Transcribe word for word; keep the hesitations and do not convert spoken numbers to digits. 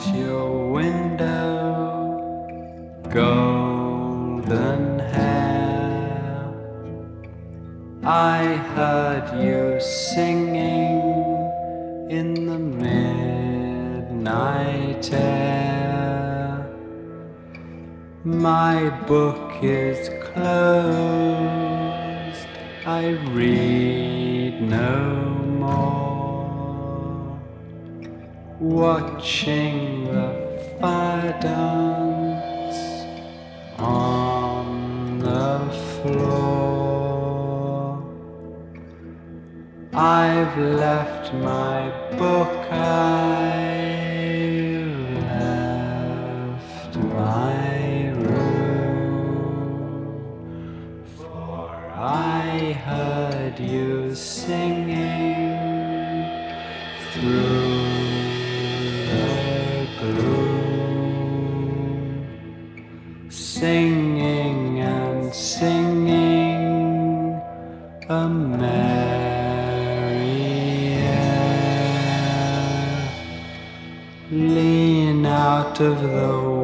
your window, golden hair. I heard you singing in the midnight air. My book is closed, I read no more, watching the fire dance on the floor. I've left my book, I've left my room, for I heard you singing through the gloom, singing and singing a merry air. Lean out of the